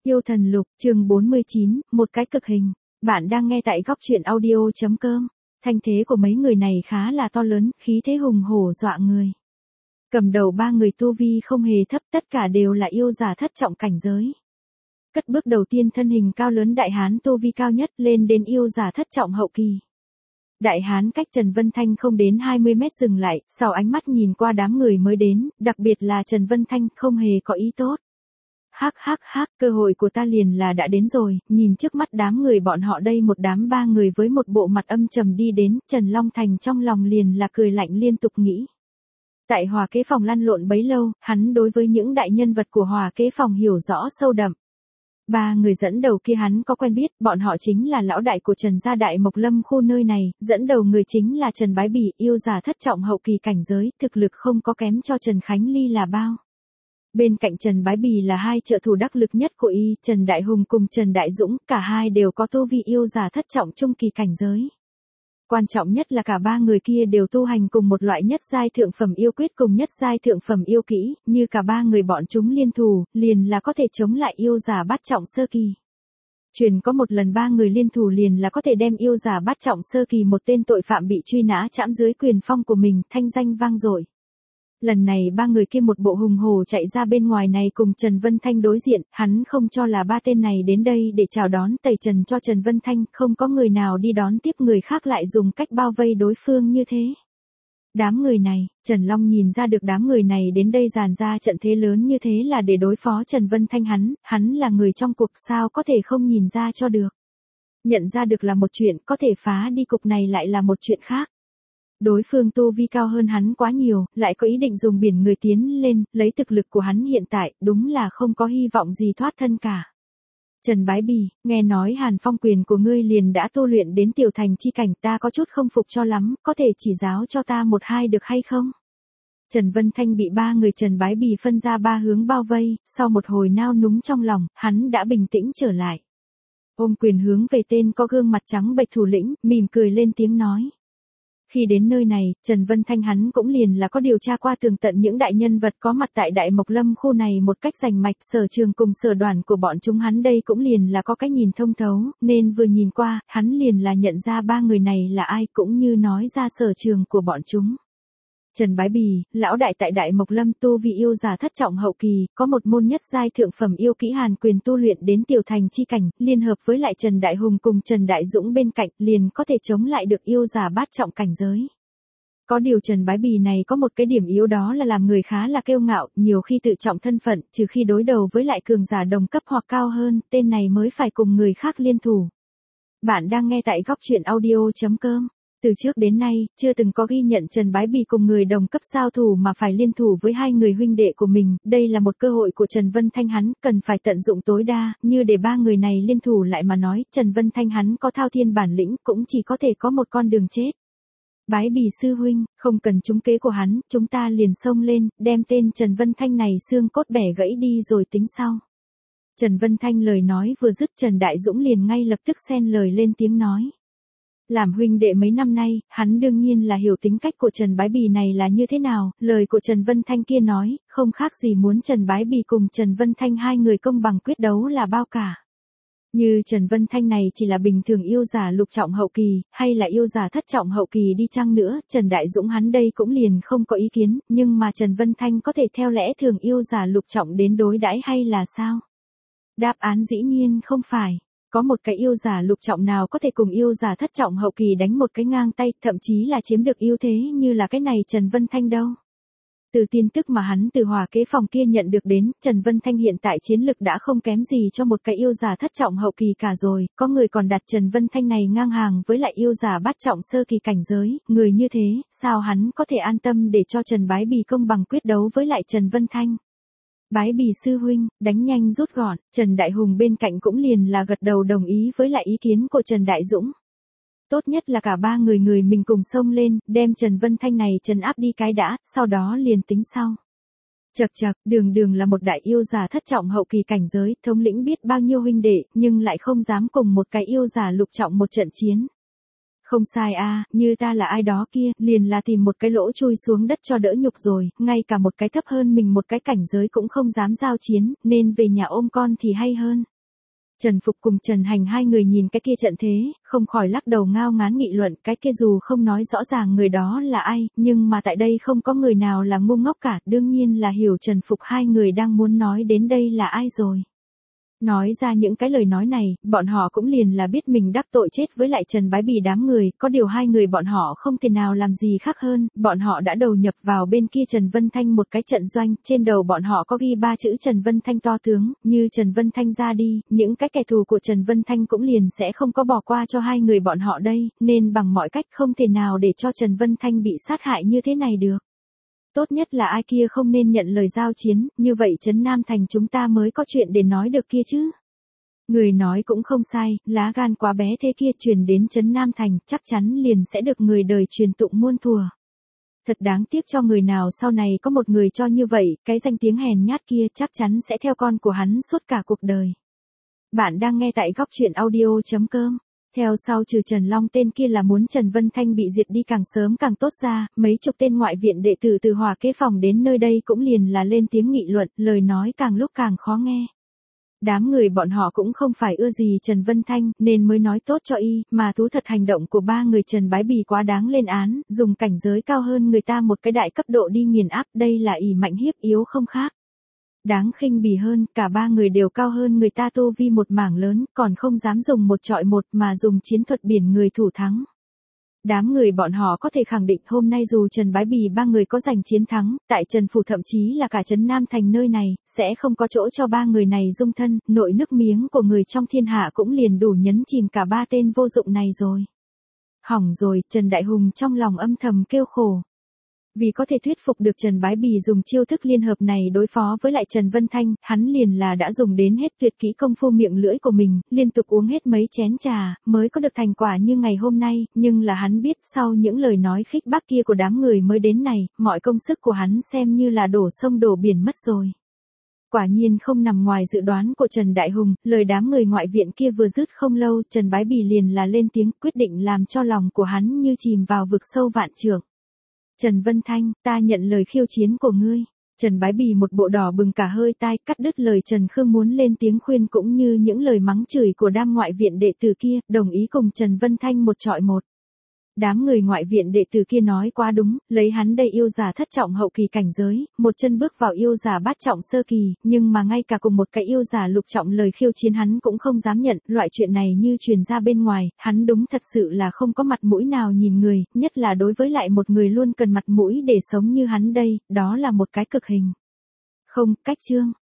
Yêu thần lục, chương 49, một cái cực hình. Bạn đang nghe tại góc truyện audio.com. Thanh thế của mấy người này khá là to lớn, khí thế hùng hổ dọa người. Cầm đầu ba người tu vi không hề thấp, tất cả đều là yêu giả thất trọng cảnh giới. Cất bước đầu tiên thân hình cao lớn đại hán tu vi cao nhất lên đến yêu giả thất trọng hậu kỳ. Đại hán cách Trần Vân Thanh không đến 20 mét dừng lại, sau ánh mắt nhìn qua đám người mới đến, đặc biệt là Trần Vân Thanh không hề có ý tốt. Hắc, cơ hội của ta liền là đã đến rồi, nhìn trước mắt đám người bọn họ đây một đám ba người với một bộ mặt âm trầm đi đến, Trần Long Thành trong lòng liền là cười lạnh liên tục nghĩ. Tại Hòa Kế Phòng lăn lộn bấy lâu, hắn đối với những đại nhân vật của Hòa Kế Phòng hiểu rõ sâu đậm. Ba người dẫn đầu kia hắn có quen biết, bọn họ chính là lão đại của Trần gia Đại Mộc Lâm khu nơi này, dẫn đầu người chính là Trần Bái Bỉ, yêu giả thất trọng hậu kỳ cảnh giới, thực lực không có kém cho Trần Khánh Ly là bao. Bên cạnh Trần Bái Bỉ là hai trợ thủ đắc lực nhất của y, Trần Đại Hùng cùng Trần Đại Dũng, cả hai đều có tu vi yêu giả thất trọng trung kỳ cảnh giới. Quan trọng nhất là cả ba người kia đều tu hành cùng một loại nhất giai thượng phẩm yêu quyết cùng nhất giai thượng phẩm yêu kỹ, như cả ba người bọn chúng liên thủ, liền là có thể chống lại yêu giả bát trọng sơ kỳ. Truyền có một lần ba người liên thủ liền là có thể đem yêu giả bát trọng sơ kỳ một tên tội phạm bị truy nã trảm dưới quyền phong của mình, thanh danh vang dội. Lần này ba người kia một bộ hùng hổ chạy ra bên ngoài này cùng Trần Vân Thanh đối diện, hắn không cho là ba tên này đến đây để chào đón tẩy trần cho Trần Vân Thanh, không có người nào đi đón tiếp người khác lại dùng cách bao vây đối phương như thế. Đám người này, Trần Long nhìn ra được đám người này đến đây dàn ra trận thế lớn như thế là để đối phó Trần Vân Thanh hắn là người trong cuộc sao có thể không nhìn ra cho được. Nhận ra được là một chuyện, có thể phá đi cục này lại là một chuyện khác. Đối phương tu vi cao hơn hắn quá nhiều, lại có ý định dùng biển người tiến lên, lấy thực lực của hắn hiện tại, đúng là không có hy vọng gì thoát thân cả. Trần Bái Bỉ, nghe nói Hàn Phong quyền của ngươi liền đã tu luyện đến tiểu thành chi cảnh, ta có chút không phục cho lắm, có thể chỉ giáo cho ta một hai được hay không? Trần Vân Thanh bị ba người Trần Bái Bỉ phân ra ba hướng bao vây, sau một hồi nao núng trong lòng, hắn đã bình tĩnh trở lại. Ôm quyền hướng về tên có gương mặt trắng bệch thủ lĩnh, mỉm cười lên tiếng nói. Khi đến nơi này, Trần Vân Thanh hắn cũng liền là có điều tra qua tường tận những đại nhân vật có mặt tại Đại Mộc Lâm khu này một cách rành mạch, sở trường cùng sở đoàn của bọn chúng hắn đây cũng liền là có cái nhìn thông thấu, nên vừa nhìn qua, hắn liền là nhận ra ba người này là ai cũng như nói ra sở trường của bọn chúng. Trần Bái Bỉ, lão đại tại Đại Mộc Lâm tu vi yêu giả thất trọng hậu kỳ, có một môn nhất giai thượng phẩm yêu kỹ Hàn quyền tu luyện đến tiểu thành chi cảnh, liên hợp với lại Trần Đại Hùng cùng Trần Đại Dũng bên cạnh, liền có thể chống lại được yêu giả bát trọng cảnh giới. Có điều Trần Bái Bỉ này có một cái điểm yếu đó là làm người khá là kiêu ngạo, nhiều khi tự trọng thân phận, trừ khi đối đầu với lại cường giả đồng cấp hoặc cao hơn, tên này mới phải cùng người khác liên thủ. Bạn đang nghe tại góc truyện audio.com. Từ trước đến nay, chưa từng có ghi nhận Trần Bái Bỉ cùng người đồng cấp giao thủ mà phải liên thủ với hai người huynh đệ của mình, đây là một cơ hội của Trần Vân Thanh hắn, cần phải tận dụng tối đa, như để ba người này liên thủ lại mà nói, Trần Vân Thanh hắn có thao thiên bản lĩnh cũng chỉ có thể có một con đường chết. Bái Bỉ sư huynh, không cần trúng kế của hắn, chúng ta liền xông lên, đem tên Trần Vân Thanh này xương cốt bẻ gãy đi rồi tính sau. Trần Vân Thanh lời nói vừa dứt Trần Đại Dũng liền ngay lập tức xen lời lên tiếng nói. Làm huynh đệ mấy năm nay, hắn đương nhiên là hiểu tính cách của Trần Bái Bỉ này là như thế nào, lời của Trần Vân Thanh kia nói, không khác gì muốn Trần Bái Bỉ cùng Trần Vân Thanh hai người công bằng quyết đấu là bao cả. Như Trần Vân Thanh này chỉ là bình thường yêu giả lục trọng hậu kỳ, hay là yêu giả thất trọng hậu kỳ đi chăng nữa, Trần Đại Dũng hắn đây cũng liền không có ý kiến, nhưng mà Trần Vân Thanh có thể theo lẽ thường yêu giả lục trọng đến đối đãi hay là sao? Đáp án dĩ nhiên không phải. Có một cái yêu giả lục trọng nào có thể cùng yêu giả thất trọng hậu kỳ đánh một cái ngang tay, thậm chí là chiếm được ưu thế như là cái này Trần Vân Thanh đâu. Từ tin tức mà hắn từ Hòa Kế Phòng kia nhận được đến, Trần Vân Thanh hiện tại chiến lực đã không kém gì cho một cái yêu giả thất trọng hậu kỳ cả rồi, có người còn đặt Trần Vân Thanh này ngang hàng với lại yêu giả bát trọng sơ kỳ cảnh giới, người như thế, sao hắn có thể an tâm để cho Trần Bái Bỉ công bằng quyết đấu với lại Trần Vân Thanh. Bái Bỉ sư huynh, đánh nhanh rút gọn, Trần Đại Hùng bên cạnh cũng liền là gật đầu đồng ý với lại ý kiến của Trần Đại Dũng. Tốt nhất là cả ba người mình cùng xông lên, đem Trần Vân Thanh này trấn áp đi cái đã, sau đó liền tính sau. Chậc, đường là một đại yêu giả thất trọng hậu kỳ cảnh giới, thống lĩnh biết bao nhiêu huynh đệ, nhưng lại không dám cùng một cái yêu giả lục trọng một trận chiến. Không sai a, như ta là ai đó kia, liền là tìm một cái lỗ chui xuống đất cho đỡ nhục rồi, ngay cả một cái thấp hơn mình một cái cảnh giới cũng không dám giao chiến, nên về nhà ôm con thì hay hơn. Trần Phục cùng Trần Hành hai người nhìn cái kia trận thế, không khỏi lắc đầu ngao ngán nghị luận, cái kia dù không nói rõ ràng người đó là ai, nhưng mà tại đây không có người nào là ngu ngốc cả, đương nhiên là hiểu Trần Phục hai người đang muốn nói đến đây là ai rồi. Nói ra những cái lời nói này, bọn họ cũng liền là biết mình đắc tội chết với lại Trần Bái Bì đám người, có điều hai người bọn họ không thể nào làm gì khác hơn, bọn họ đã đầu nhập vào bên kia Trần Vân Thanh một cái trận doanh, trên đầu bọn họ có ghi 3 chữ Trần Vân Thanh to tướng, như Trần Vân Thanh ra đi, những cái kẻ thù của Trần Vân Thanh cũng liền sẽ không có bỏ qua cho hai người bọn họ đây, nên bằng mọi cách không thể nào để cho Trần Vân Thanh bị sát hại như thế này được. Tốt nhất là ai kia không nên nhận lời giao chiến, như vậy Trấn Nam Thành chúng ta mới có chuyện để nói được kia chứ. Người nói cũng không sai, lá gan quá bé thế kia truyền đến Trấn Nam Thành, chắc chắn liền sẽ được người đời truyền tụng muôn thuở. Thật đáng tiếc cho người nào sau này có một người cho như vậy, cái danh tiếng hèn nhát kia chắc chắn sẽ theo con của hắn suốt cả cuộc đời. Bạn đang nghe tại góc truyện audio.com. Theo sau trừ Trần Long tên kia là muốn Trần Vân Thanh bị diệt đi càng sớm càng tốt ra, mấy chục tên ngoại viện đệ tử từ Hòa Kế Phòng đến nơi đây cũng liền là lên tiếng nghị luận, lời nói càng lúc càng khó nghe. Đám người bọn họ cũng không phải ưa gì Trần Vân Thanh, nên mới nói tốt cho y, mà thú thật hành động của ba người Trần Bái Bì quá đáng lên án, dùng cảnh giới cao hơn người ta một cái đại cấp độ đi nghiền áp, đây là ỷ mạnh hiếp yếu không khác. Đáng khinh bỉ hơn, cả ba người đều cao hơn người ta tu vi một mảng lớn, còn không dám dùng một trọi một mà dùng chiến thuật biển người thủ thắng. Đám người bọn họ có thể khẳng định hôm nay dù Trần Bái Bì ba người có giành chiến thắng, tại Trần Phủ thậm chí là cả Trấn Nam Thành nơi này, sẽ không có chỗ cho ba người này dung thân, nội nước miếng của người trong thiên hạ cũng liền đủ nhấn chìm cả ba tên vô dụng này rồi. Hỏng rồi, Trần Đại Hùng trong lòng âm thầm kêu khổ. Vì có thể thuyết phục được Trần Bái Bì dùng chiêu thức liên hợp này đối phó với lại Trần Vân Thanh, hắn liền là đã dùng đến hết tuyệt kỹ công phu miệng lưỡi của mình, liên tục uống hết mấy chén trà, mới có được thành quả như ngày hôm nay, nhưng là hắn biết sau những lời nói khích bác kia của đám người mới đến này, mọi công sức của hắn xem như là đổ sông đổ biển mất rồi. Quả nhiên không nằm ngoài dự đoán của Trần Đại Hùng, lời đám người ngoại viện kia vừa dứt không lâu, Trần Bái Bì liền là lên tiếng quyết định làm cho lòng của hắn như chìm vào vực sâu vạn trượng. Trần Vân Thanh, ta nhận lời khiêu chiến của ngươi. Trần Bái Bì một bộ đỏ bừng cả hơi tai, cắt đứt lời Trần Khương muốn lên tiếng khuyên cũng như những lời mắng chửi của đám ngoại viện đệ tử kia, đồng ý cùng Trần Vân Thanh một trọi một. Đám người ngoại viện đệ tử kia nói quá đúng, lấy hắn đây yêu giả thất trọng hậu kỳ cảnh giới, một chân bước vào yêu giả bát trọng sơ kỳ, nhưng mà ngay cả cùng một cái yêu giả lục trọng lời khiêu chiến hắn cũng không dám nhận, loại chuyện này như truyền ra bên ngoài, hắn đúng thật sự là không có mặt mũi nào nhìn người, nhất là đối với lại một người luôn cần mặt mũi để sống như hắn đây, đó là một cái cực hình. Không, cách chương.